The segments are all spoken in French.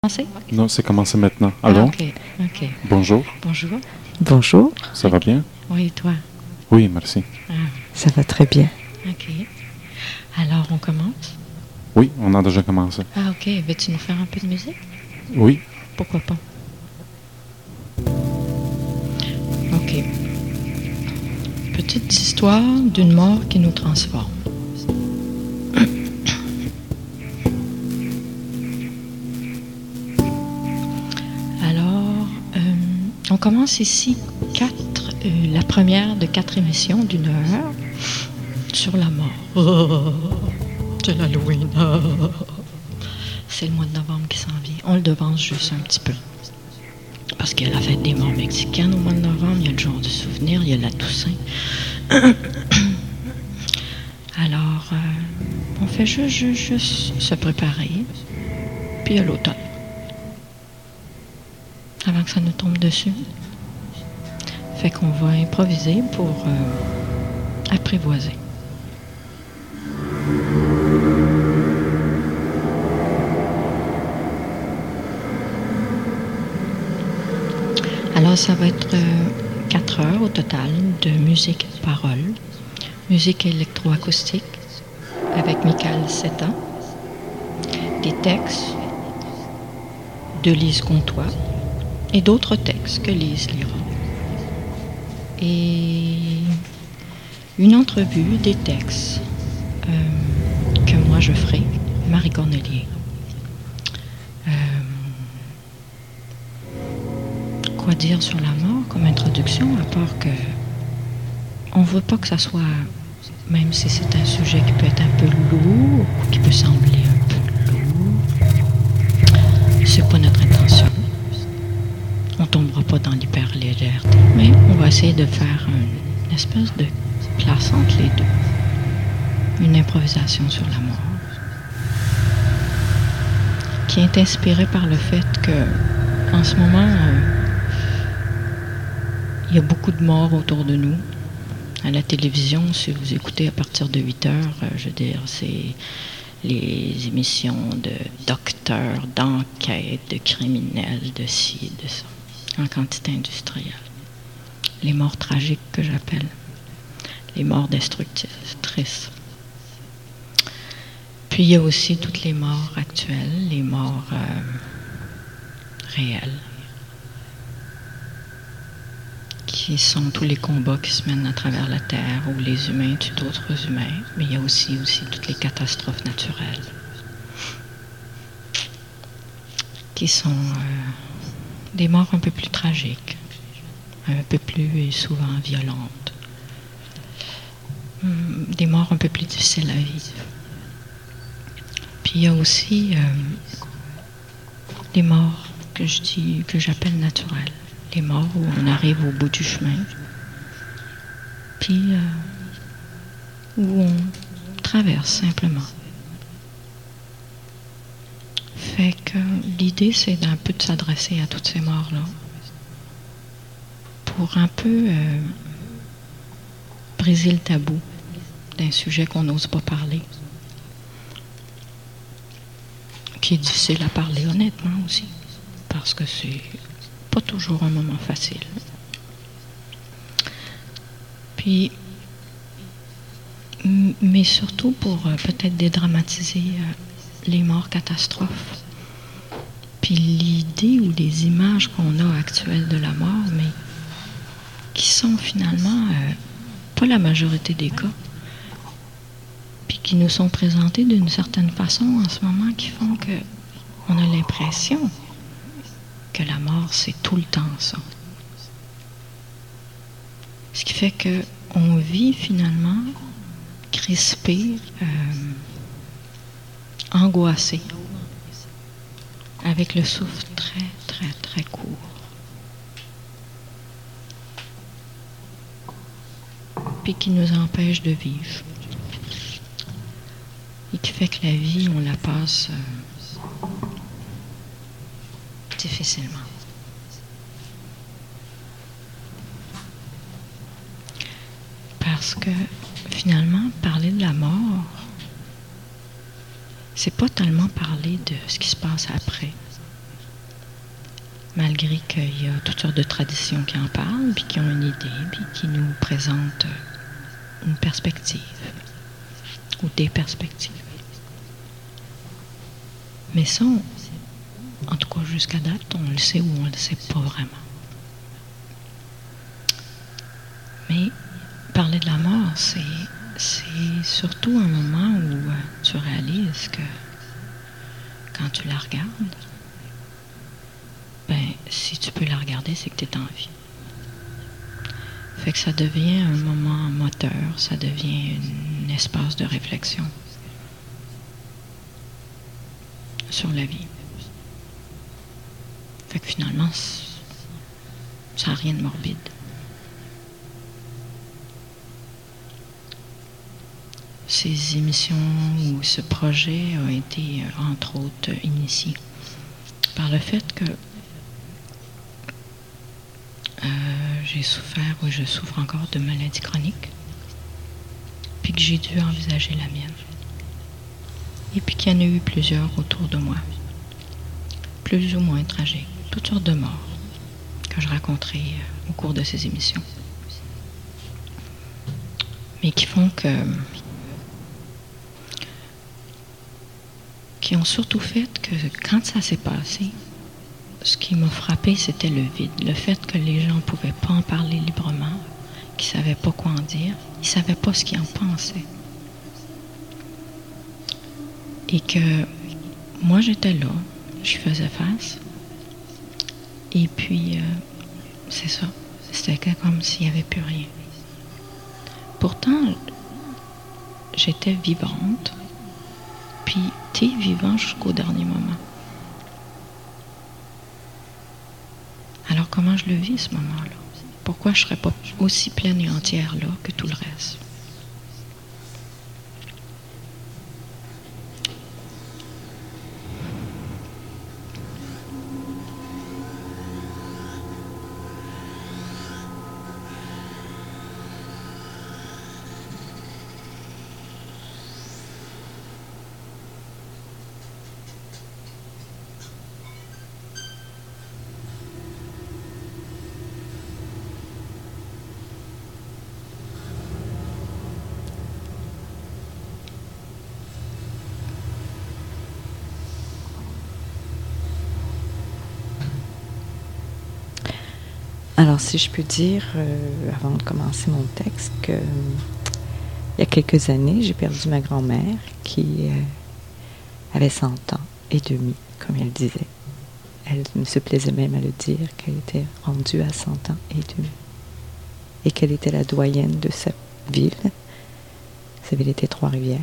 Non, c'est commencé maintenant. Ah, Allô? ok. Bonjour, Bonjour. Bonjour, ça va bien? Oui, et toi? Oui, merci. Ah, ça va très bien. ok. Alors, on commence? Oui, on a déjà commencé. Ah, ok. Veux-tu nous faire un peu de musique? Oui, Pourquoi pas? Ok. Petite histoire d'une mort qui nous transforme. Alors, on commence ici la première de 4 émissions d'une heure sur la mort. Oh, c'est l'Halloween. Oh. C'est le mois de novembre qui s'en vient. On le devance juste un petit peu. Parce qu'il y a la fête des morts mexicaines au mois de novembre, il y a le jour du souvenir, il y a la Toussaint. Alors, on fait juste se préparer. Puis il y a l'automne. Avant que ça nous tombe dessus. Fait qu'on va improviser pour apprivoiser. Alors, ça va être 4 heures au total de musique et de paroles. Musique électroacoustique avec Michael Seta. Des textes de Lise Comtois et d'autres textes que Lise lira. Et une entrevue des textes que moi je ferai, Marie Cornélier. Quoi dire sur la mort comme introduction, à part que on veut pas que ça soit, même si c'est un sujet qui peut être un peu lourd, qui peut sembler un peu lourd, c'est pas notre intention. On tombera pas dans l'hyper-légèreté, mais on va essayer de faire une espèce de place entre les deux. Une improvisation sur la mort. Qui est inspirée par le fait que, en ce moment, il y a beaucoup de morts autour de nous. À la télévision, si vous écoutez à partir de 8 heures, je veux dire, c'est les émissions de docteurs, d'enquêtes, de criminels, de ci, de ça, en quantité industrielle. Les morts tragiques que j'appelle, les morts destructrices. Puis il y a aussi toutes les morts actuelles, les morts réelles, qui sont tous les combats qui se mènent à travers la Terre, où les humains tuent d'autres humains, mais il y a aussi toutes les catastrophes naturelles, qui sont des morts un peu plus tragiques, un peu plus souvent violentes, des morts un peu plus difficiles à vivre. Puis il y a aussi les morts que j'appelle naturelles. Les morts où on arrive au bout du chemin, puis où on traverse simplement. Fait que l'idée, c'est d'un peu de s'adresser à toutes ces morts-là, pour un peu briser le tabou d'un sujet qu'on n'ose pas parler, qui est difficile à parler honnêtement aussi, parce que c'est pas toujours un moment facile. Puis, mais surtout pour peut-être dédramatiser les morts catastrophes. Puis l'idée ou les images qu'on a actuelles de la mort, mais qui sont finalement pas la majorité des cas, puis qui nous sont présentées d'une certaine façon en ce moment, qui font que on a l'impression que la mort, c'est tout le temps ça. Ce qui fait qu'on vit finalement crispé, angoissé, avec le souffle très, très, très court. Puis qui nous empêche de vivre. Et qui fait que la vie, on la passe difficilement. Parce que finalement, parler de la mort, c'est pas tellement parler de ce qui se passe après. malgré qu'il y a toutes sortes de traditions qui en parlent, puis qui ont une idée, puis qui nous présentent une perspective, ou des perspectives. Mais ça, en tout cas jusqu'à date, on le sait ou on ne le sait pas vraiment. Mais parler de la mort, c'est surtout un moment où tu réalises que quand tu la regardes, ben, si tu peux la regarder, c'est que tu es en vie. Fait que ça devient un moment moteur, ça devient un espace de réflexion sur la vie. Fait que finalement, ça n'a rien de morbide. Ces émissions ou ce projet a été, entre autres, initié par le fait que j'ai souffert ou je souffre encore de maladies chroniques, puis que j'ai dû envisager la mienne. Et puis qu'il y en a eu plusieurs autour de moi, plus ou moins tragiques, toutes sortes de morts que je raconterai au cours de ces émissions. Mais qui font que... qui ont surtout fait que quand ça s'est passé, ce qui m'a frappé, c'était le vide. Le fait que les gens ne pouvaient pas en parler librement, qu'ils ne savaient pas quoi en dire, ils ne savaient pas ce qu'ils en pensaient. Et que moi, j'étais là, je faisais face. Et puis, c'est ça. C'était comme s'il n'y avait plus rien. Pourtant, j'étais vivante. Puis, tu es vivant jusqu'au dernier moment. Alors, comment je le vis, ce moment-là? Pourquoi je ne serais pas aussi pleine et entière là que tout le reste? Alors, si je peux dire, avant de commencer mon texte, que il y a quelques années, j'ai perdu ma grand-mère qui avait 100 ans et demi, comme elle disait. Elle se plaisait même à le dire, qu'elle était rendue à 100 ans et demi. Et qu'elle était la doyenne de sa ville. Sa ville était Trois-Rivières.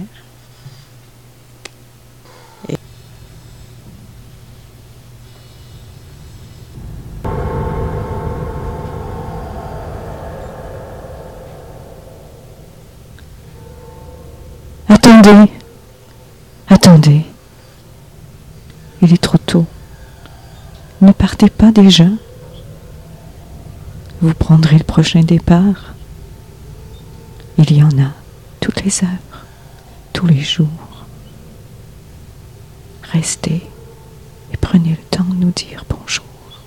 Attendez, attendez, il est trop tôt. Ne partez pas déjà. Vous prendrez le prochain départ. Il y en a toutes les heures, tous les jours. Restez et prenez le temps de nous dire bonjour.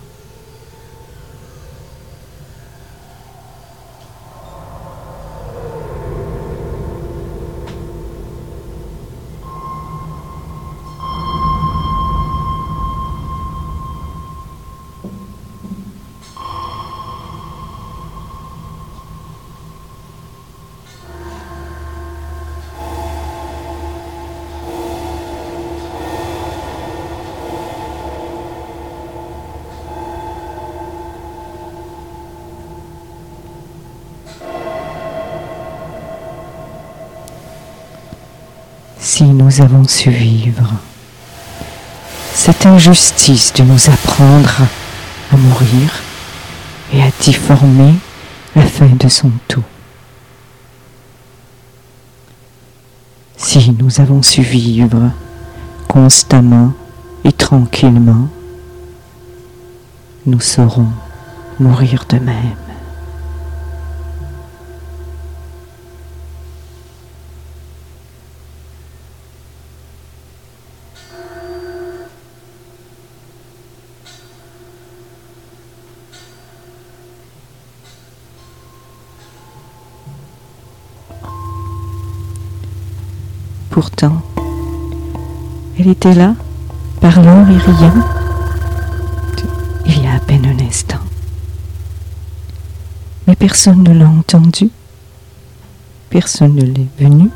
Si nous avons su vivre cette injustice de nous apprendre à mourir et à difformer la fin de son tout. Si nous avons su vivre constamment et tranquillement, nous saurons mourir de même. pourtant, elle était là, parlant et riant, il y a à peine un instant. Mais personne ne l'a entendu, personne ne l'est venu.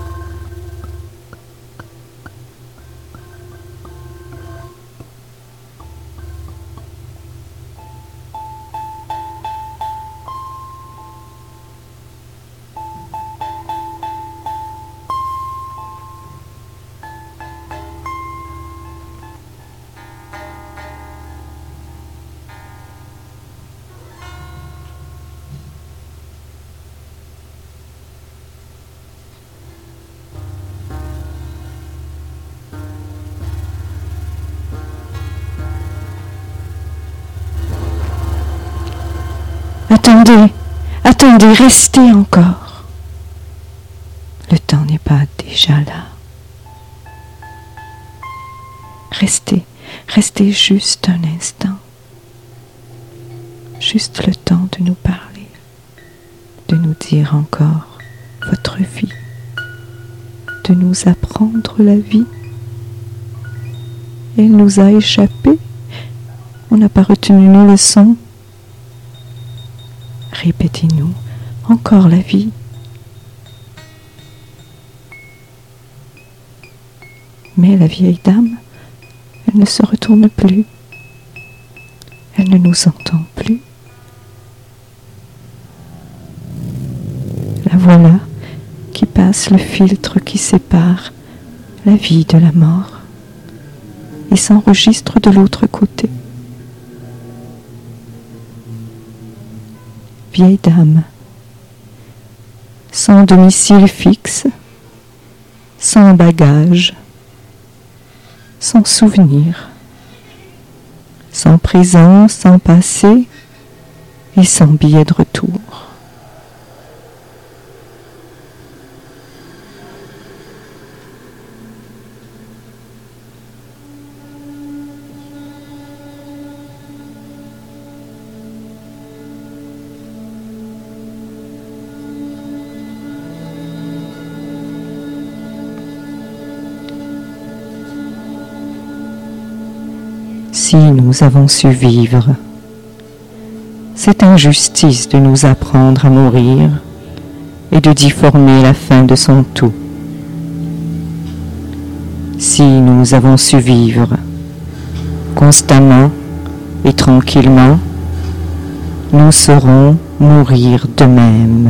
Attendez, attendez, restez encore. Le temps n'est pas déjà là. Restez, restez juste un instant. Juste le temps de nous parler, de nous dire encore votre vie, de nous apprendre la vie. Elle nous a échappé. On n'a pas retenu nos leçons. Répétez-nous encore la vie. Mais la vieille dame, elle ne se retourne plus. Elle ne nous entend plus. La voilà qui passe le filtre qui sépare la vie de la mort et s'enregistre de l'autre côté. Vieille dame, sans domicile fixe, sans bagage, sans souvenir, sans présent, sans passé et sans billet de retour. Si nous avons su vivre, c'est injustice de nous apprendre à mourir et de difformer la fin de son tout. Si nous avons su vivre constamment et tranquillement, nous saurons mourir de même.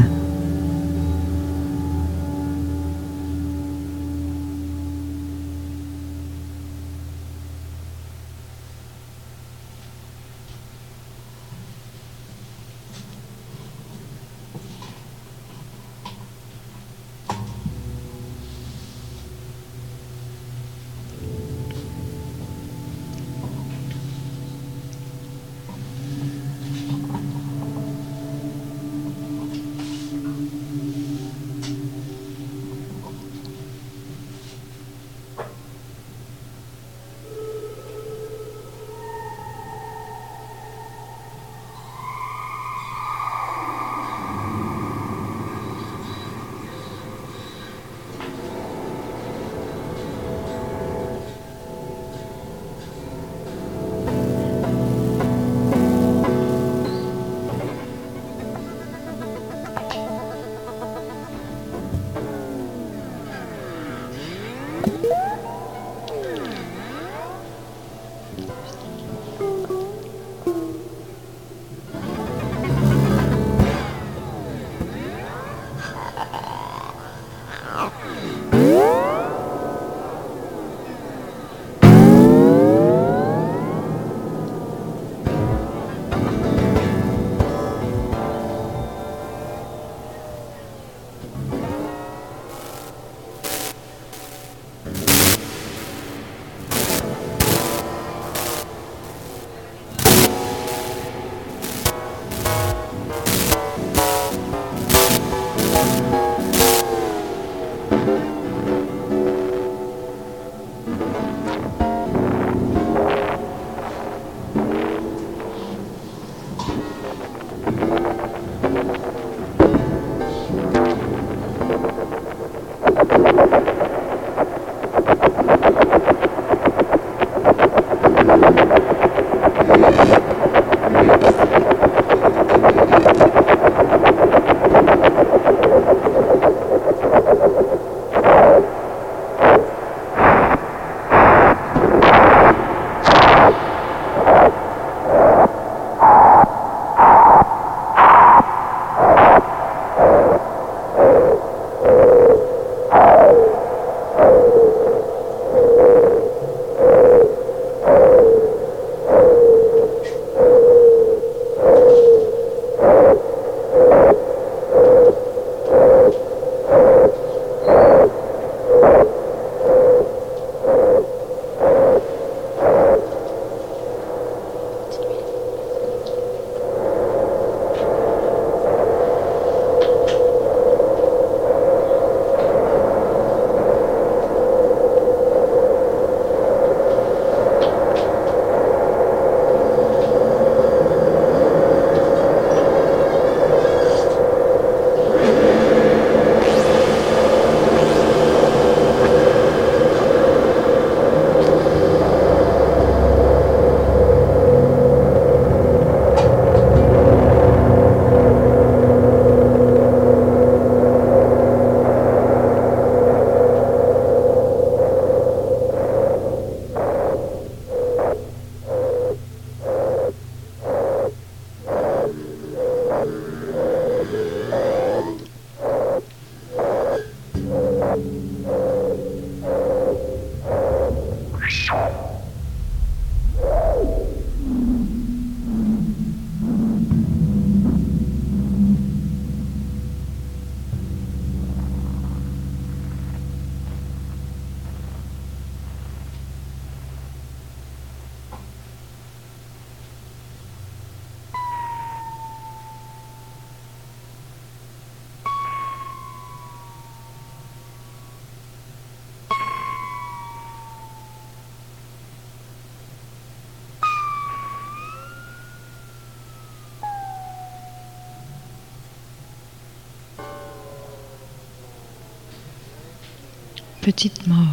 petite mort.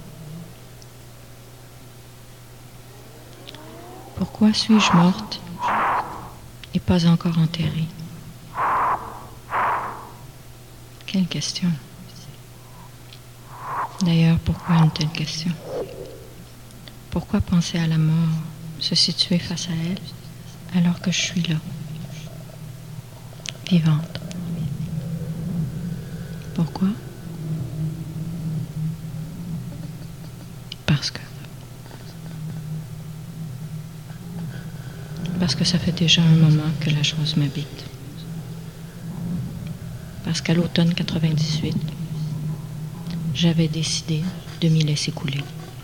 Pourquoi suis-je morte et pas encore enterrée? Quelle question. D'ailleurs, pourquoi une telle question? Pourquoi penser à la mort, se situer face à elle, alors que je suis là, vivante? Pourquoi? Parce que ça fait déjà un moment que la chose m'habite. Parce qu'à l'automne 98, j'avais décidé de m'y laisser couler.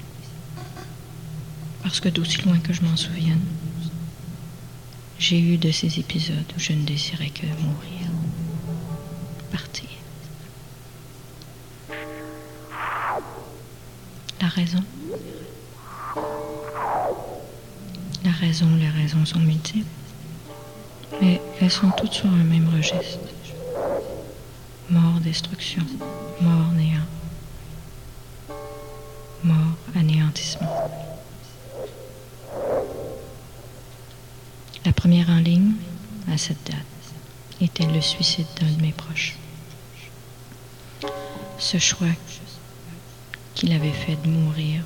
Parce que d'aussi loin que je m'en souvienne, j'ai eu de ces épisodes où je ne désirais que mourir, partir. La raison? Les raisons sont multiples, mais elles sont toutes sur un même registre. Mort, destruction, mort, néant, mort, anéantissement. La première en ligne, à cette date, était le suicide d'un de mes proches. Ce choix qu'il avait fait de mourir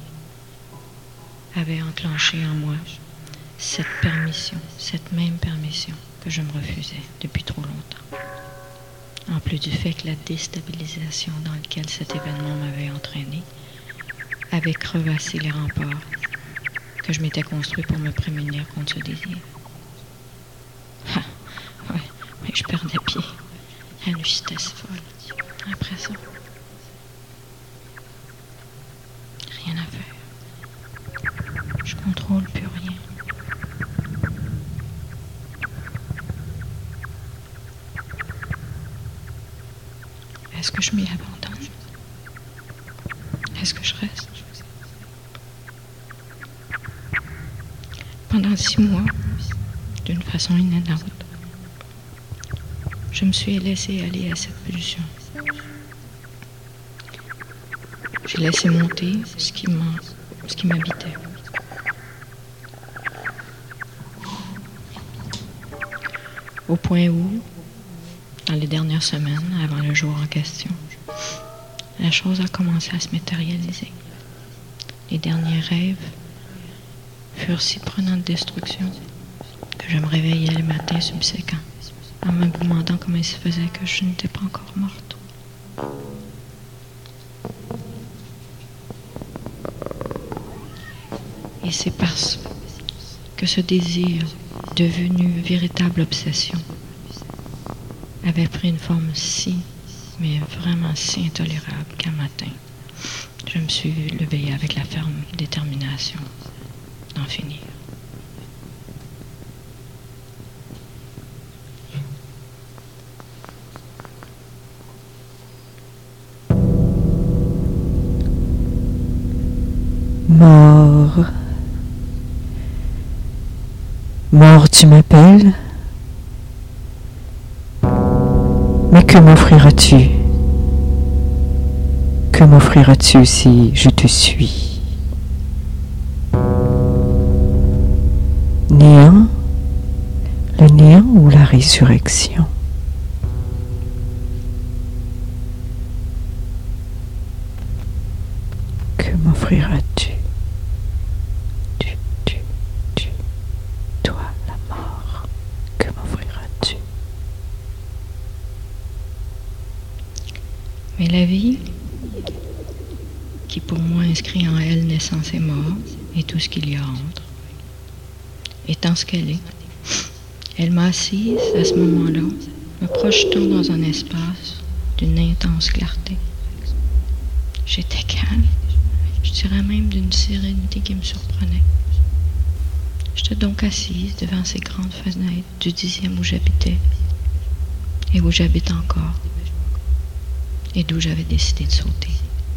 avait enclenché en moi cette même permission que je me refusais depuis trop longtemps. En plus du fait que la déstabilisation dans laquelle cet événement m'avait entraîné avait crevassé les remparts que je m'étais construit pour me prémunir contre ce désir. Oui, je perdais pied à une vitesse folle. Après ça, rien à faire. Je contrôle plus rien. Est-ce que je m'y abandonne? Est-ce que je reste? Pendant 6 mois, d'une façon inanente, je me suis laissée aller à cette pulsion. J'ai laissé monter ce qui m'habitait. Au point où, dans les dernières semaines, avant le jour en question, la chose a commencé à se matérialiser. Les derniers rêves furent si prenants de destruction que je me réveillais le matin subséquent en me demandant comment il se faisait que je n'étais pas encore morte. Et c'est parce que ce désir, devenu véritable obsession, avait pris une forme mais vraiment si intolérable qu'un matin, je me suis levée avec la ferme détermination d'en finir. Mort. Mort, tu m'appelles? Mais que m'offriras-tu? Que m'offriras-tu si je te suis? Néant? Le néant ou la résurrection? Que m'offriras-tu? Toi, la mort, que m'offriras-tu? Mais la vie, qui pour moi inscrit en elle naissance et mort, et tout ce qu'il y a entre, étant ce qu'elle est, elle m'a assise à ce moment-là, me projetant dans un espace d'une intense clarté. J'étais calme, je dirais même d'une sérénité qui me surprenait. J'étais donc assise devant ces grandes fenêtres du 10e où j'habitais, et où j'habite encore, et d'où j'avais décidé de sauter.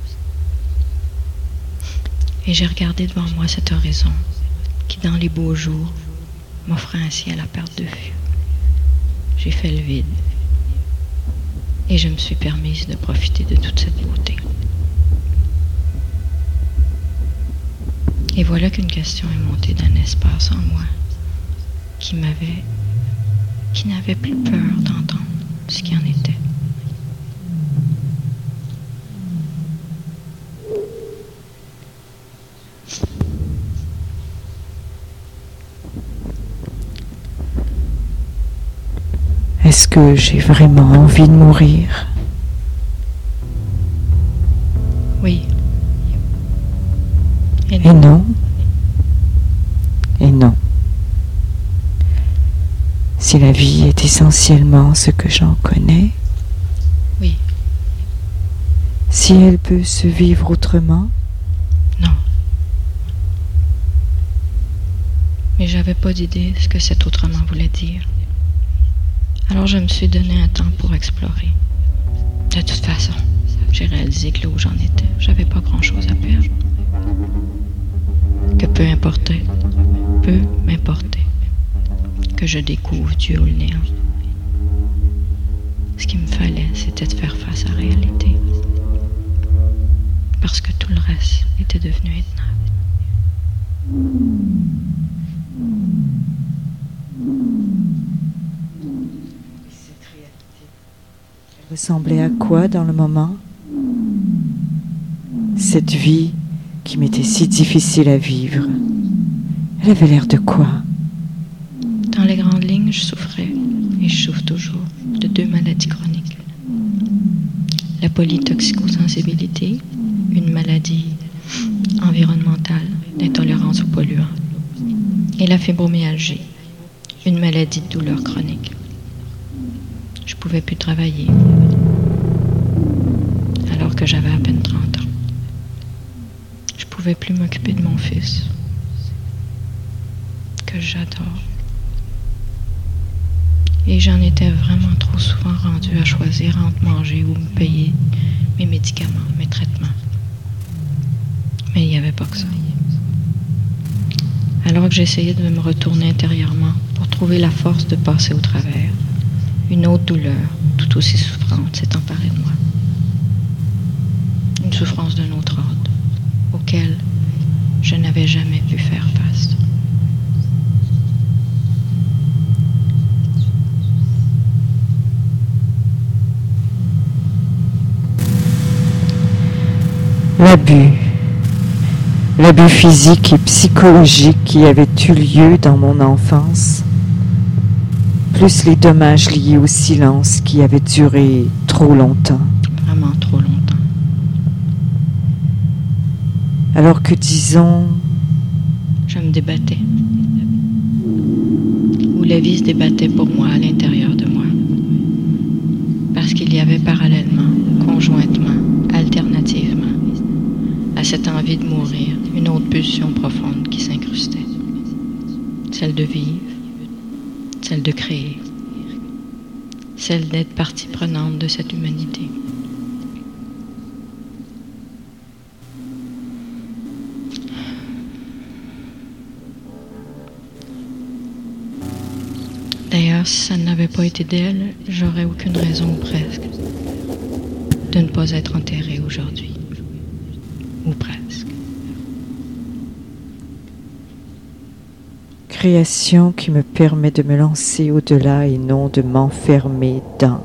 Et j'ai regardé devant moi cet horizon qui, dans les beaux jours, m'offrait un ciel à perte de vue. J'ai fait le vide et je me suis permise de profiter de toute cette beauté. Et voilà qu'une question est montée d'un espace en moi qui n'avait plus peur d'entendre ce qui en était. Est-ce que j'ai vraiment envie de mourir? Oui. Et non. Et non. Si la vie est essentiellement ce que j'en connais, Oui. si elle peut se vivre autrement, Non. Mais j'avais pas d'idée de ce que cet autrement voulait dire. Alors je me suis donné un temps pour explorer. De toute façon, j'ai réalisé que là où j'en étais, j'avais pas grand-chose à perdre. Que peu m'importer que je découvre Dieu ou le néant. Ce qu'il me fallait, c'était de faire face à la réalité. Parce que tout le reste était devenu intenable. ressemblait à quoi dans le moment? Cette vie qui m'était si difficile à vivre, elle avait l'air de quoi? Dans les grandes lignes, je souffrais, et je souffre toujours, de 2 maladies chroniques. La polytoxicosensibilité, une maladie environnementale d'intolérance aux polluants, et la fibromyalgie, une maladie de douleur chronique. Je ne pouvais plus travailler, alors que j'avais à peine 30 ans. Je ne pouvais plus m'occuper de mon fils, que j'adore. Et j'en étais vraiment trop souvent rendue à choisir entre manger ou me payer mes médicaments, mes traitements. Mais il n'y avait pas que ça. Alors que j'essayais de me retourner intérieurement pour trouver la force de passer au travers, une autre douleur, tout aussi souffrante, s'est emparée de moi. Une souffrance d'un autre ordre, auquel je n'avais jamais pu faire face. L'abus physique et psychologique qui avait eu lieu dans mon enfance, plus les dommages liés au silence qui avait duré trop longtemps. Vraiment trop longtemps. Alors que, disons... Je me débattais. Ou la vie se débattait pour moi à l'intérieur de moi. Parce qu'il y avait parallèlement, conjointement, alternativement, à cette envie de mourir, une autre pulsion profonde qui s'incrustait. Celle de vivre, celle de créer, celle d'être partie prenante de cette humanité. D'ailleurs, si ça n'avait pas été d'elle, j'aurais aucune raison, ou presque, de ne pas être enterrée aujourd'hui. Ou presque. Création qui me permet de me lancer au-delà et non de m'enfermer dans.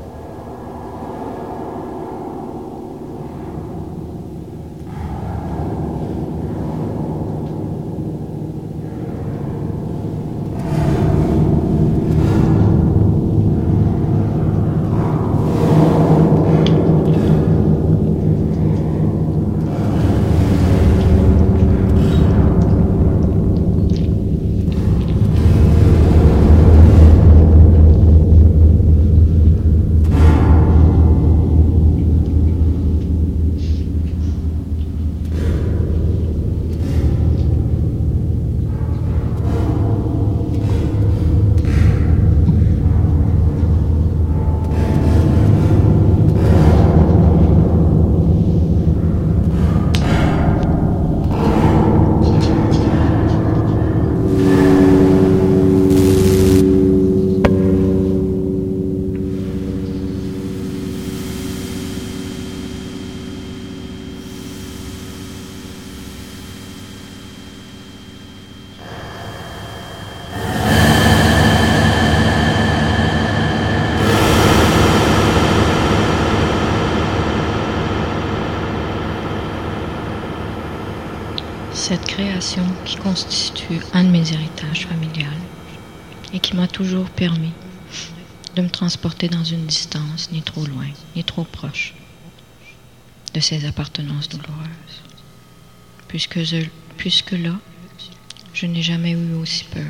cette création qui constitue un de mes héritages familiales et qui m'a toujours permis de me transporter dans une distance ni trop loin, ni trop proche de ces appartenances douloureuses. Puisque là, je n'ai jamais eu aussi peur.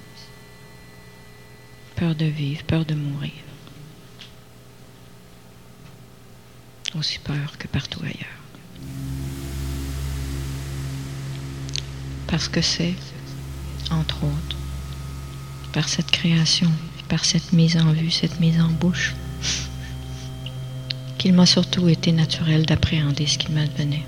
Peur de vivre, peur de mourir. Aussi peur que partout ailleurs. Parce que c'est, entre autres, par cette création, par cette mise en vue, cette mise en bouche, qu'il m'a surtout été naturel d'appréhender ce qui m'advenait.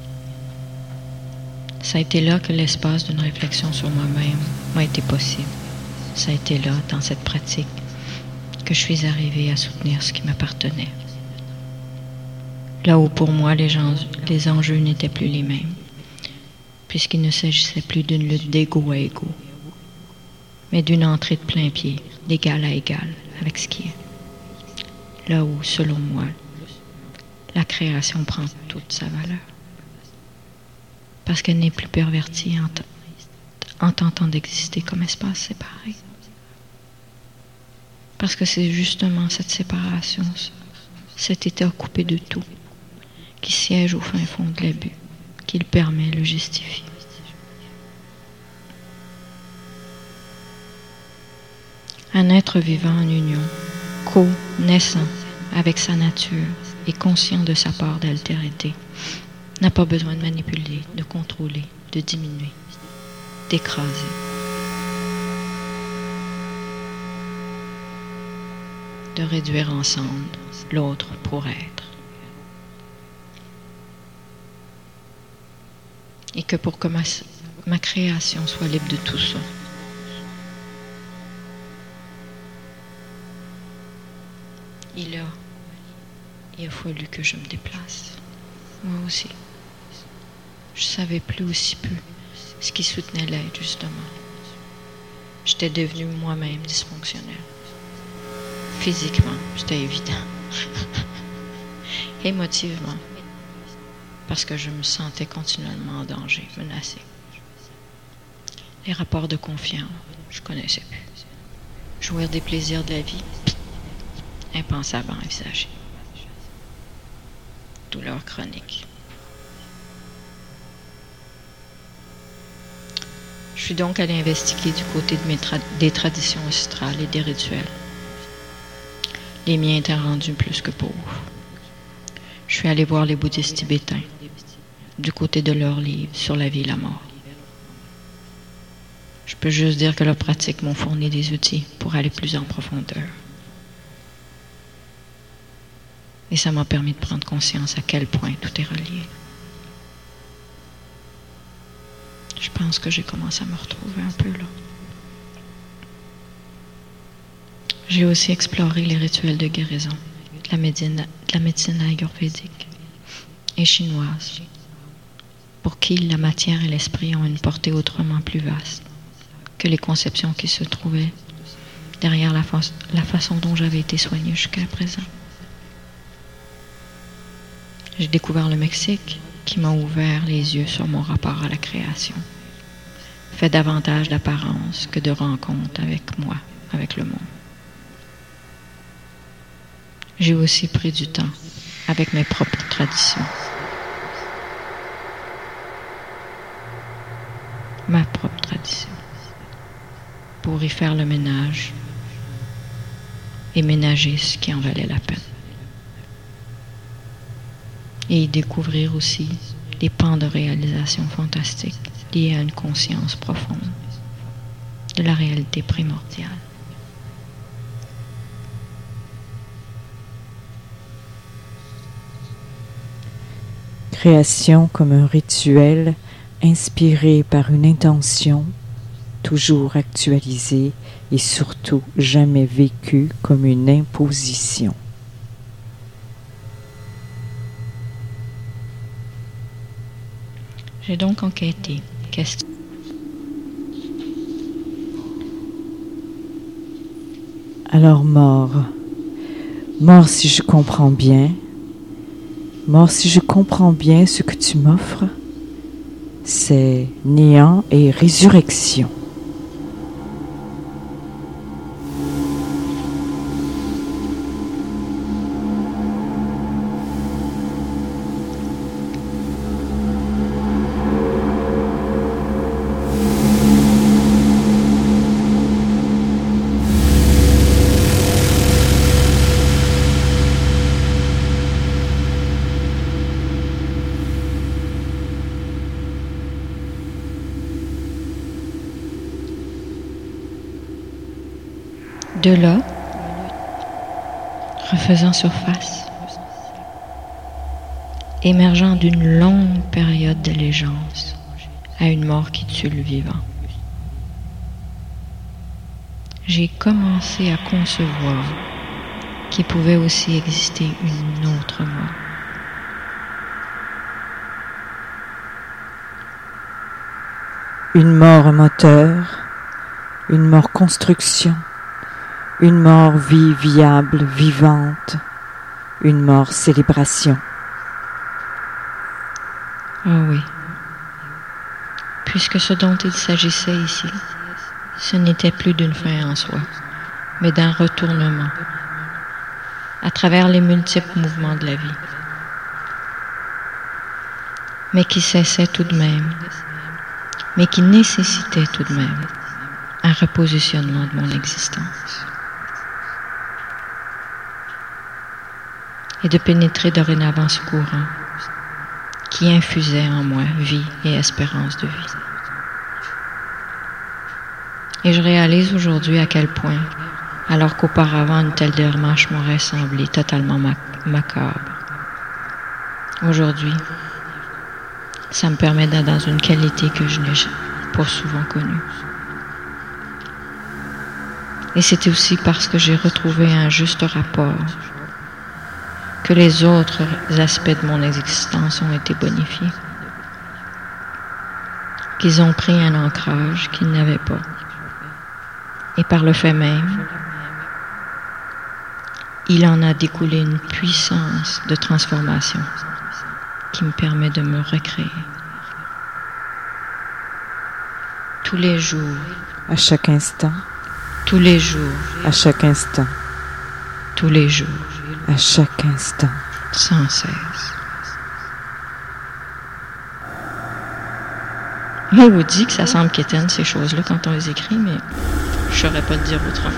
Ça a été là que l'espace d'une réflexion sur moi-même m'a été possible. Ça a été là, dans cette pratique, que je suis arrivée à soutenir ce qui m'appartenait. Là où pour moi les enjeux n'étaient plus les mêmes, puisqu'il ne s'agissait plus d'une lutte d'égo à égo, mais d'une entrée de plein pied, d'égal à égal, avec ce qui est. Là où, selon moi, la création prend toute sa valeur. Parce qu'elle n'est plus pervertie en tentant d'exister comme espace séparé. Parce que c'est justement cette séparation, cet état coupé de tout, qui siège au fin fond de l'abus, qui le permet, le justifie. Un être vivant en union, co-naissant avec sa nature et conscient de sa part d'altérité, n'a pas besoin de manipuler, de contrôler, de diminuer, d'écraser. De réduire ensemble l'autre pour être. Et que pour que ma création soit libre de tout ça, il a fallu que je me déplace. Moi aussi. Je savais plus aussi peu ce qui soutenait l'aide, justement. J'étais devenue moi-même dysfonctionnelle. Physiquement, c'était évident. Émotivement, parce que je me sentais continuellement en danger, menacée. Les rapports de confiance, je connaissais plus. Jouir des plaisirs de la vie, impensable à envisager. Douleur chronique. Je suis donc allée investiguer du côté des traditions ancestrales et des rituels. Les miens étaient rendus plus que pauvres. Je suis allée voir les bouddhistes tibétains, du côté de leurs livres sur la vie et la mort. Je peux juste dire que leurs pratiques m'ont fourni des outils pour aller plus en profondeur. Et ça m'a permis de prendre conscience à quel point tout est relié. Je pense que j'ai commencé à me retrouver un peu là. J'ai aussi exploré les rituels de guérison, de la médecine ayurvédique et chinoise, pour qui la matière et l'esprit ont une portée autrement plus vaste que les conceptions qui se trouvaient derrière la façon dont j'avais été soignée jusqu'à présent. J'ai découvert le Mexique, qui m'a ouvert les yeux sur mon rapport à la création, fait davantage d'apparence que de rencontre avec moi, avec le monde. J'ai aussi pris du temps avec mes propres traditions. Ma propre tradition. Pour y faire le ménage et ménager ce qui en valait la peine. Et y découvrir aussi des pans de réalisation fantastiques liés à une conscience profonde de la réalité primordiale. Création comme un rituel inspiré par une intention, toujours actualisée et surtout jamais vécue comme une imposition. J'ai donc enquêté. Alors mort si je comprends bien ce que tu m'offres, c'est néant et résurrection. De là, refaisant surface, émergeant d'une longue période d'allégeance à une mort qui tue le vivant, j'ai commencé à concevoir qu'il pouvait aussi exister une autre mort. Une mort moteur, une mort construction, une mort vie viable, vivante, une mort célébration. Ah oui, puisque ce dont il s'agissait ici, ce n'était plus d'une fin en soi, mais d'un retournement à travers les multiples mouvements de la vie, mais qui cessait tout de même, mais qui nécessitait tout de même un repositionnement de mon existence. Et de pénétrer dorénavant ce courant qui infusait en moi vie et espérance de vie. Et je réalise aujourd'hui à quel point, alors qu'auparavant une telle démarche m'aurait semblé totalement macabre, aujourd'hui, ça me permet d'être dans une qualité que je n'ai pas souvent connue. Et c'est aussi parce que j'ai retrouvé un juste rapport que les autres aspects de mon existence ont été bonifiés, qu'ils ont pris un ancrage qu'ils n'avaient pas. Et par le fait même, il en a découlé une puissance de transformation qui me permet de me recréer. Tous les jours, À chaque instant, tous les jours, à chaque instant, tous les jours, à chaque instant. sans cesse. Moi, on vous dit que ça semble quétaine, ces choses-là, quand on les écrit, mais je ne saurais pas le dire autrement.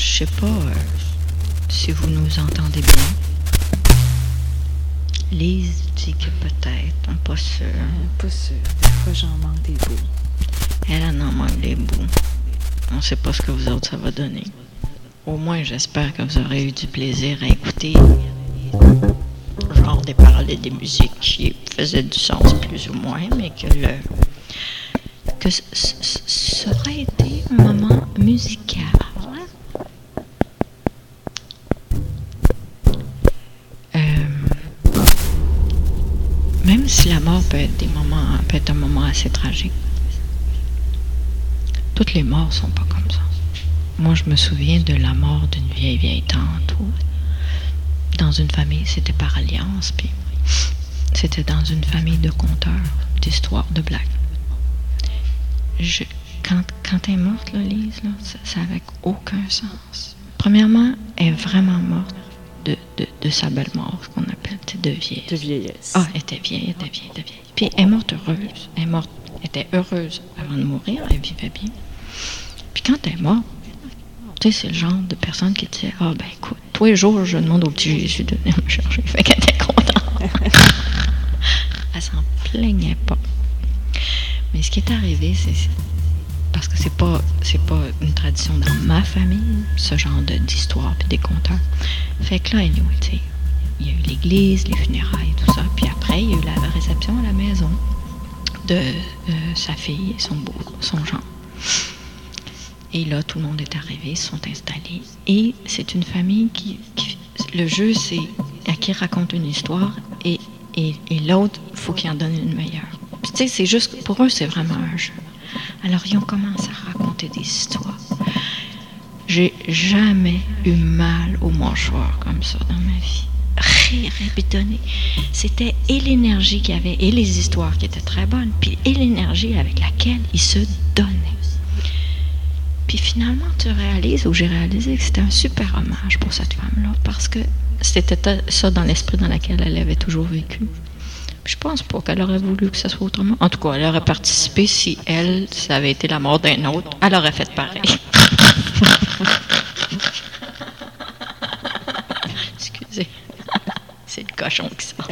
je sais pas si vous nous entendez bien. Lise dit que peut-être, hein, pas sûr. Pas sûr. Des fois, j'en manque des bouts. Elle en manque des bouts. On sait pas ce que vous autres ça va donner. Au moins, j'espère que vous aurez eu du plaisir à écauter genre des paroles et des musiques qui faisaient du sens plus ou moins, mais que ça aurait été un moment musical. Même si la mort peut être un moment assez tragique. Toutes les morts sont pas comme ça. Moi, je me souviens de la mort d'une vieille tante. Dans une famille, c'était par alliance, puis c'était dans une famille de conteurs, d'histoires, de blagues. Quand elle est morte, là, Lise, là, ça n'avait aucun sens. Premièrement, elle est vraiment morte de sa belle mort, ce qu'on appelle de vieillesse. De vieillesse. Ah, elle était vieille. Puis elle est morte heureuse. Elle était heureuse avant de mourir, elle vivait bien. Puis quand elle est morte, tu sais, c'est le genre de personne qui disait, ah ben écoute, tous les jours, je demande au petit Jésus de venir me chercher. Fait qu'elle était contente. Elle s'en plaignait pas. Mais ce qui est arrivé, c'est parce que c'est pas une tradition dans ma famille, ce genre d'histoire puis des conteurs. Fait que là, anyway, tu sais, il y a eu l'église, les funérailles, tout ça. Puis après, il y a eu la réception à la maison de sa fille et son genre. Et là, tout le monde est arrivé, ils se sont installés. Et c'est une famille qui le jeu, c'est à qui raconte une histoire et l'autre, il faut qu'il en donne une meilleure. Puis tu sais, c'est juste, pour eux, c'est vraiment un jeu. Alors, ils ont commencé à raconter des histoires. J'ai jamais eu mal au mâchoire comme ça dans ma vie. Rire et bétonner. C'était et l'énergie qu'il y avait, et les histoires qui étaient très bonnes, puis et l'énergie avec laquelle ils se donnaient. Puis finalement, j'ai réalisé que c'était un super hommage pour cette femme-là, parce que c'était ça dans l'esprit dans lequel elle avait toujours vécu. Puis je pense pas qu'elle aurait voulu que ça soit autrement. En tout cas, elle aurait participé si ça avait été la mort d'un autre, elle aurait fait pareil. Excusez, c'est le cochon qui sort.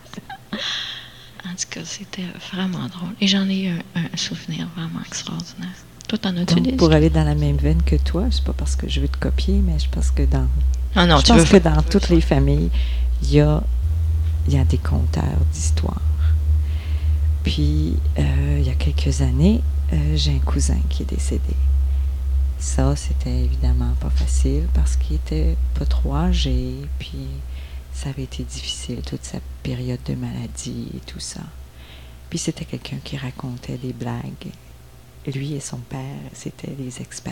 En tout cas, c'était vraiment drôle. Et j'en ai eu un souvenir vraiment extraordinaire. Toi, t'en as-tu des? Pour aller dans la même veine que toi, c'est pas parce que je veux te copier, mais je pense que dans toutes les familles, il y a des conteurs d'histoires. Puis, il y a quelques années, j'ai un cousin qui est décédé. Ça, c'était évidemment pas facile parce qu'il était pas trop âgé, puis ça avait été difficile, toute sa période de maladie et tout ça. Puis c'était quelqu'un qui racontait des blagues. Lui et son père, c'était des experts.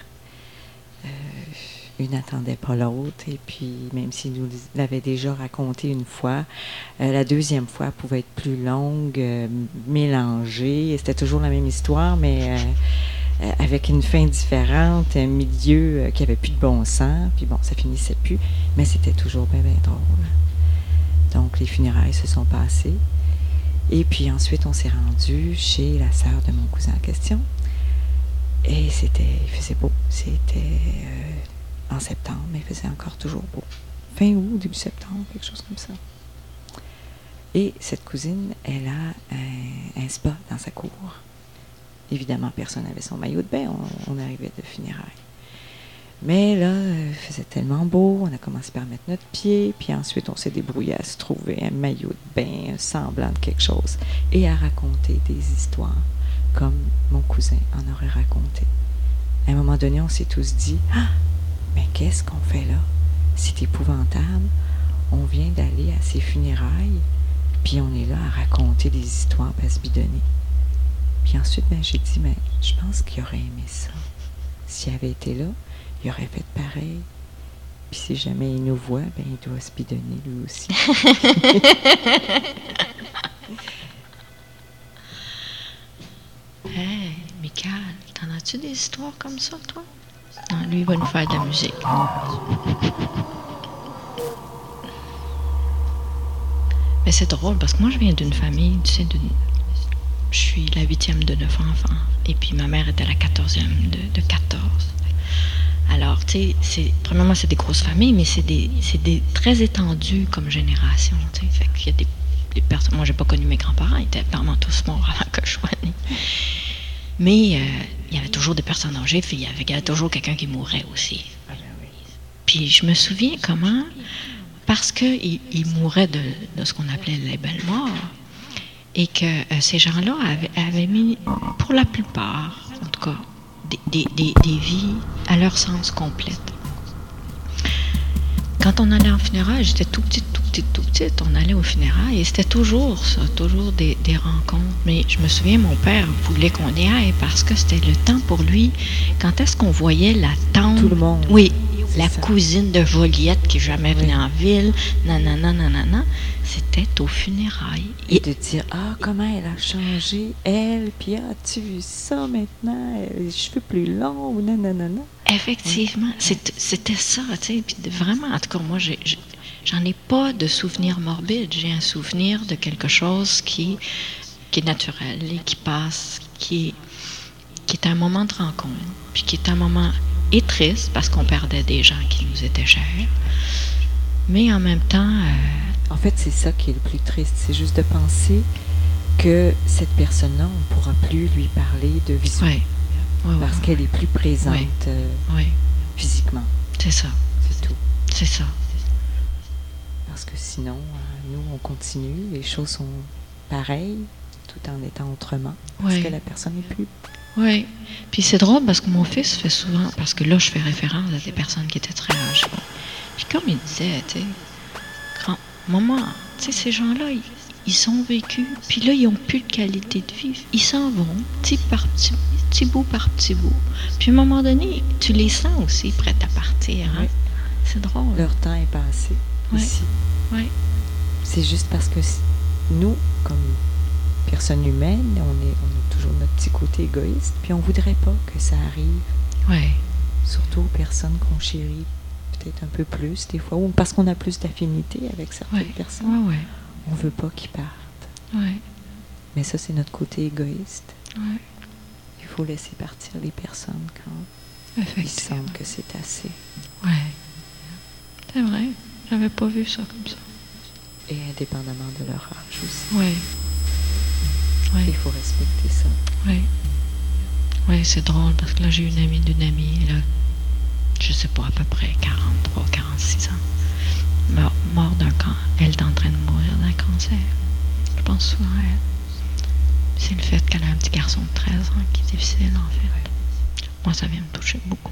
Une n'attendait pas l'autre, et puis même s'il nous l'avait déjà raconté une fois, la deuxième fois pouvait être plus longue, mélangée. C'était toujours la même histoire, mais avec une fin différente, un milieu qui avait plus de bon sens, puis bon, ça finissait plus, mais c'était toujours bien, bien drôle. Donc les funérailles se sont passées. Et puis ensuite, on s'est rendu chez la sœur de mon cousin en question. Et il faisait beau. C'était en septembre, mais il faisait encore toujours beau. Fin août, début septembre, quelque chose comme ça. Et cette cousine, elle a un spa dans sa cour. Évidemment, personne n'avait son maillot de bain. On arrivait de funérailles. Mais là, il faisait tellement beau, on a commencé par mettre notre pied, puis ensuite on s'est débrouillé à se trouver un maillot de bain, un semblant de quelque chose, et à raconter des histoires, comme mon cousin en aurait raconté. À un moment donné, on s'est tous dit, « Ah, mais qu'est-ce qu'on fait là? C'est épouvantable. On vient d'aller à ses funérailles, puis on est là à raconter des histoires à se bidonner. » Puis ensuite, j'ai dit, « Mais je pense qu'il aurait aimé ça. S'il avait été là, il aurait fait pareil. Puis si jamais il nous voit, il doit se bidonner lui aussi. » Hey, Michael, t'en as-tu des histoires comme ça, toi? Non, lui, il va nous faire de la musique. Mais c'est drôle, parce que moi, je viens d'une famille, tu sais, je suis la 8e de 9 enfants. Et puis ma mère était la 14e de 14. Alors, tu sais, premièrement, c'est des grosses familles, mais c'est des très étendues comme génération, tu sais. Fait qu'il y a des personnes... Moi, j'ai pas connu mes grands-parents, ils étaient vraiment tous morts avant que je sois née. Mais il y avait toujours des personnes âgées, puis il y avait toujours quelqu'un qui mourait aussi. Puis je me souviens comment, parce qu'ils mouraient de ce qu'on appelait les belles morts, et que ces gens-là avaient mis, pour la plupart, en tout cas, des vies à leur sens complète. Quand on allait en funérailles, j'étais tout petite, on allait aux funérailles, et c'était toujours ça, toujours des rencontres. Mais je me souviens, mon père voulait qu'on y aille parce que c'était le temps pour lui. Quand est-ce qu'on voyait la tante? Tout le monde. Oui, la ça. cousine de Joliette qui jamais venait en ville, nanana, c'était aux funérailles. Et de dire, ah, comment elle a changé, elle, puis as-tu vu ça maintenant, les cheveux plus longs, ou nanana. Effectivement, c'était ça, tu sais, puis vraiment, en tout cas, moi, j'en ai pas de souvenir morbide, j'ai un souvenir de quelque chose qui est naturel et qui passe, qui est un moment de rencontre, puis qui est un moment et triste parce qu'on perdait des gens qui nous étaient chers, mais en même temps... En fait, c'est ça qui est le plus triste, c'est juste de penser que cette personne-là, on ne pourra plus lui parler de visu, parce qu'elle est plus présente physiquement. C'est ça. C'est tout. C'est ça. Parce que sinon, nous, on continue, les choses sont pareilles, tout en étant autrement, parce que la personne n'est plus... Oui. Puis c'est drôle parce que mon fils fait souvent, parce que là, je fais référence à des personnes qui étaient très âgées. Puis comme il disait, tu sais, maman, tu sais, ces gens-là, ils ont vécu, puis là, ils n'ont plus de qualité de vie. Ils s'en vont, petit bout par petit bout. Puis à un moment donné, tu les sens aussi prêts à partir. Hein? Oui. C'est drôle. Leur temps est passé ici. Oui. C'est juste parce que nous, comme personnes humaines, on a toujours notre petit côté égoïste, puis on voudrait pas que ça arrive. Oui. Surtout aux personnes qu'on chérit peut-être un peu plus des fois, ou parce qu'on a plus d'affinité avec certaines personnes. Oui. On veut pas qu'ils partent. Oui. Mais ça, c'est notre côté égoïste. Oui. Il faut laisser partir les personnes quand il semble que c'est assez. Oui. C'est vrai. J'avais pas vu ça comme ça. Et indépendamment de leur âge aussi. Oui. Oui. Il faut respecter ça. Oui. Oui, c'est drôle parce que là, j'ai une amie d'une amie, là, je sais pas, à peu près 43, 46 ans. Mort d'un cancer. Elle est en train de mourir d'un cancer. Je pense souvent à elle. C'est le fait qu'elle a un petit garçon de 13 ans qui est difficile, en fait. Moi, ça vient me toucher beaucoup.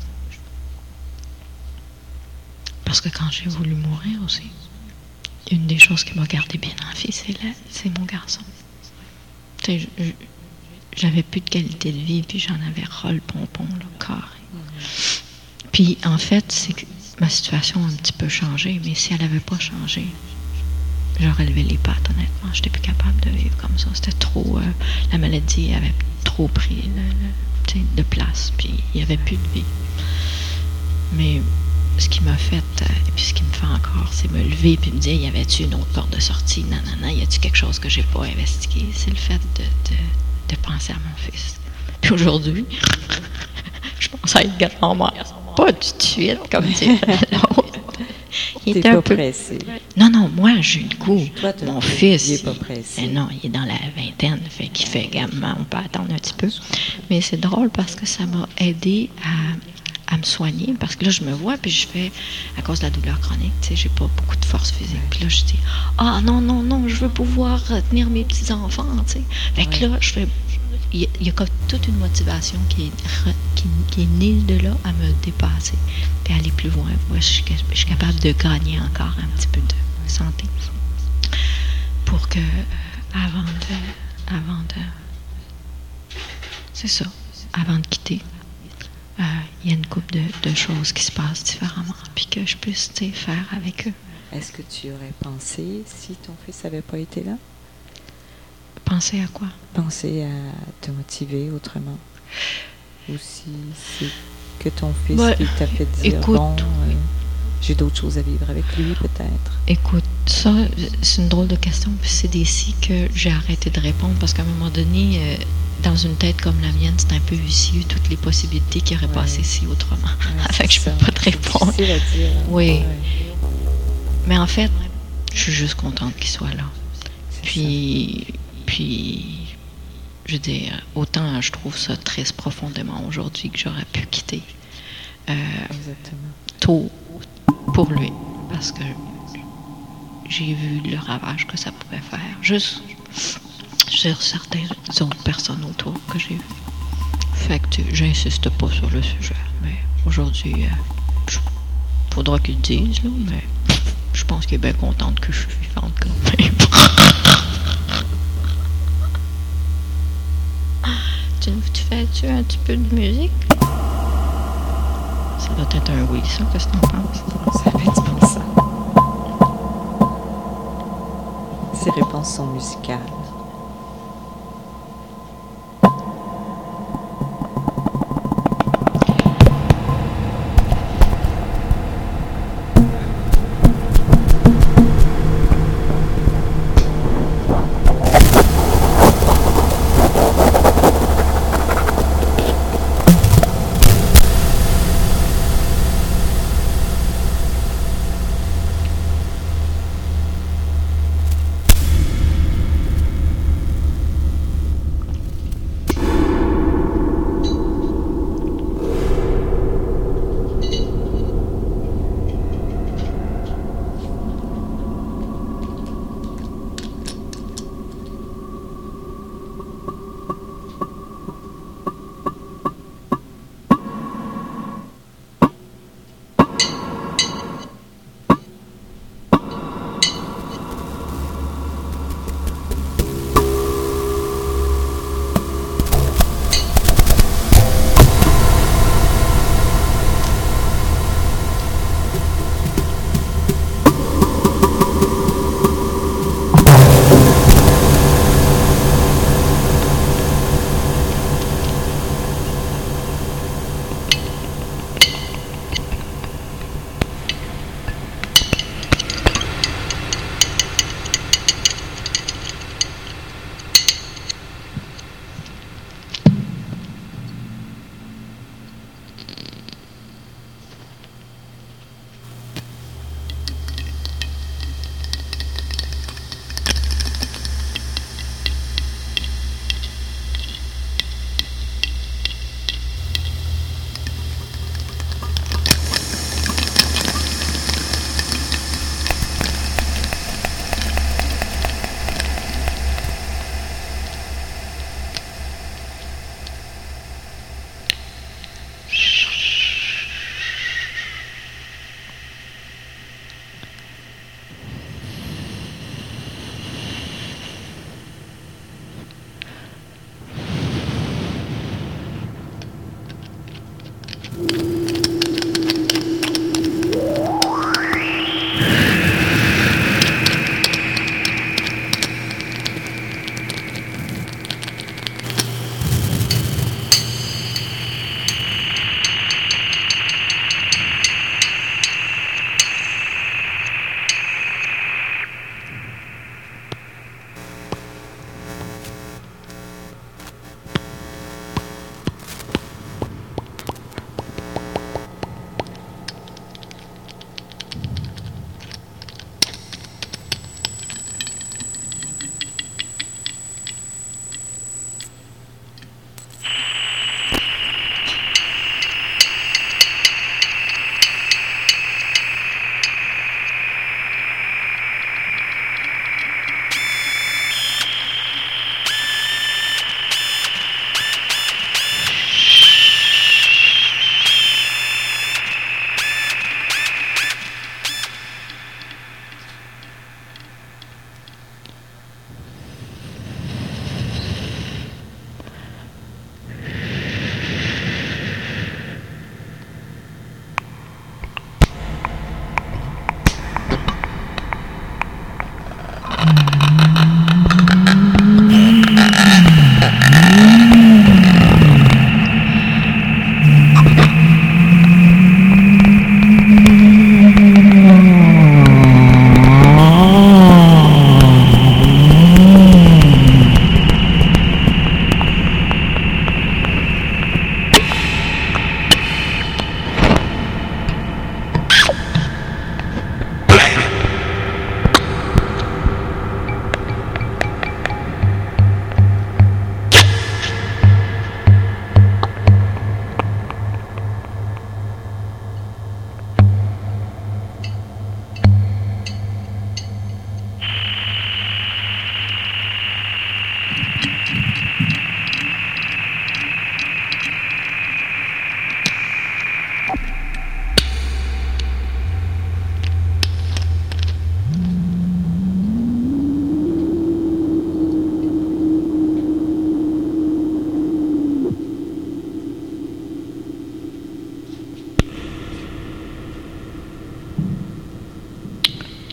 Parce que quand j'ai voulu mourir aussi, une des choses qui m'a gardé bien en vie, c'est mon garçon. Tu sais, j'avais plus de qualité de vie, puis j'en avais ras le pompon, le carré. Puis, en fait, c'est que ma situation a un petit peu changé, mais si elle n'avait pas changé, j'aurais levé les pattes, honnêtement. Je n'étais plus capable de vivre comme ça. C'était trop... la maladie avait trop pris de place, puis il n'y avait plus de vie. Mais ce qui m'a fait, et puis ce qui me fait encore, c'est me lever puis me dire, y avait-tu une autre porte de sortie? Nanana, y a-tu quelque chose que j'ai pas investigué? C'est le fait de penser à mon fils. Puis aujourd'hui, je pense à être grand-mère. Pas du suite, comme dirait l'autre. Il était pas pressé. Non, moi, j'ai eu le goût. Toi, mon fils, il est pas pressé. Non, il est dans la vingtaine, fait qu'il fait gamin, on peut attendre un petit peu. Mais c'est drôle parce que ça m'a aidé à me soigner, parce que là, je me vois, puis je fais, à cause de la douleur chronique, tu sais, j'ai pas beaucoup de force physique. Puis là, je dis, non, je veux pouvoir tenir mes petits-enfants, tu sais. Fait que là, je fais, il y a comme toute une motivation qui est née de là à me dépasser, puis aller plus loin. Moi, je suis capable de gagner encore un petit peu de santé pour que, avant de c'est ça, avant de quitter, il y a une couple de choses qui se passent différemment, puis que je puisse faire avec eux. Est-ce que tu aurais pensé, si ton fils n'avait pas été là? Penser à quoi? Penser à te motiver autrement. Ou si c'est que ton fils qui t'a fait dire, écoute, j'ai d'autres choses à vivre avec lui, peut-être. Écoute, ça, c'est une drôle de question, puis c'est d'ici que j'ai arrêté de répondre, parce qu'à un moment donné, dans une tête comme la mienne, c'est un peu vicieux, toutes les possibilités qui auraient passé ici autrement. Fait que je peux pas te répondre. C'est difficile à dire. Oui. Ouais. Mais en fait, je suis juste contente qu'il soit là. C'est Puis, je veux dire, autant je trouve ça triste profondément aujourd'hui que j'aurais pu quitter Exactement. tôt pour lui, parce que j'ai vu le ravage que ça pouvait faire, juste sur certaines autres personnes autour que j'ai vues. Fait que j'insiste pas sur le sujet, mais aujourd'hui, faudra qu'il le dise, là, mais je pense qu'il est bien contente que je suis vivante quand même. Tu fais-tu un petit peu de musique? Ça doit être un oui, ça, qu'est-ce que t'en penses? Ça fait du bon sens. Ces réponses sont musicales.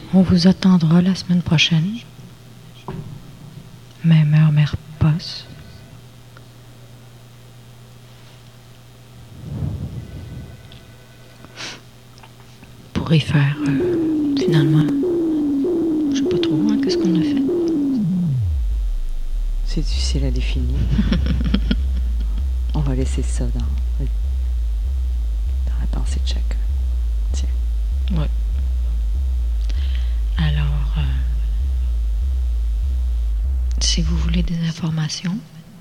On vous attendra la semaine prochaine. Même heure, même poste. Pour y faire, finalement, je sais pas trop, hein, qu'est-ce qu'on a fait? C'est difficile à définir. On va laisser ça dans la pensée de chacun. Tiens. Oui. Alors, si vous voulez des informations,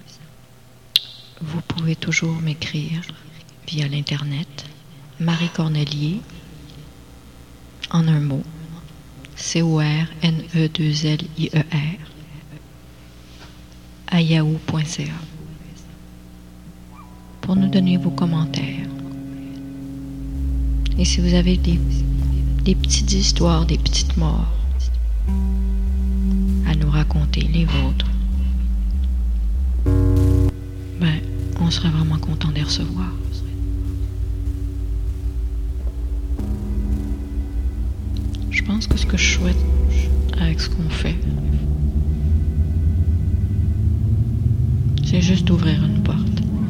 vous pouvez toujours m'écrire via l'Internet. Marie Cornelier, en un mot, CORNE2LIER, à yahoo.ca, pour nous donner vos commentaires. Et si vous avez des petites histoires, des petites morts à nous raconter, les vôtres, ben, on serait vraiment content de les recevoir. Je pense que ce que je souhaite avec ce qu'on fait, c'est juste d'ouvrir une porte.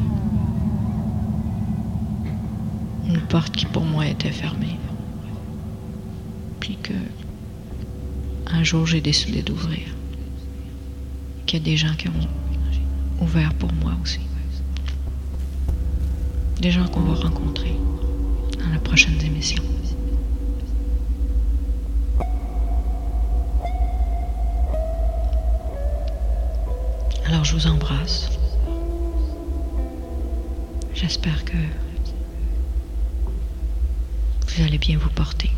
Une porte qui pour moi était fermée. Puis que un jour j'ai décidé d'ouvrir. Qu'il y a des gens qui ont ouvert pour moi aussi. Des gens qu'on va rencontrer dans les prochaines émissions. Alors je vous embrasse. J'espère que vous allez bien vous porter.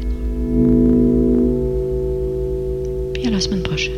Puis à la semaine prochaine.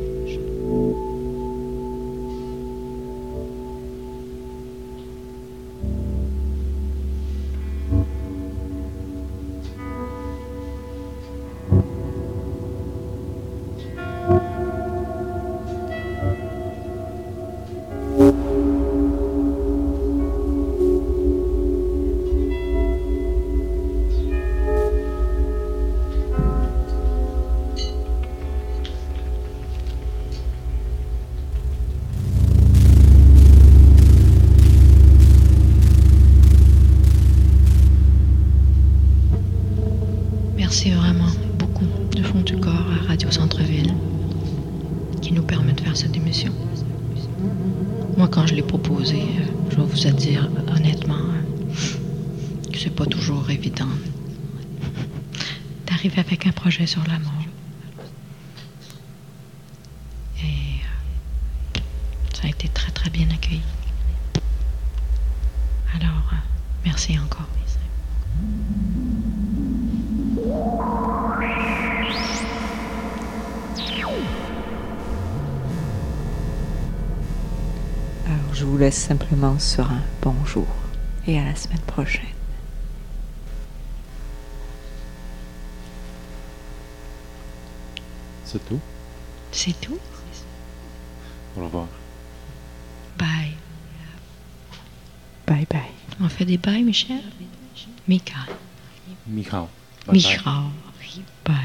Merci vraiment beaucoup du fond du corps à Radio Centre-Ville qui nous permet de faire cette émission. Moi, quand je l'ai proposé, je vais vous dire honnêtement que c'est pas toujours évident d'arriver avec un projet sur la mort. Et ça a été très très bien accueilli. Alors, merci encore. Alors, je vous laisse simplement sur un bonjour et à la semaine prochaine. C'est tout. C'est tout? Au revoir. Bye. Bye bye. On fait des bails, Michel? Michael. Michal. Michel. Bye.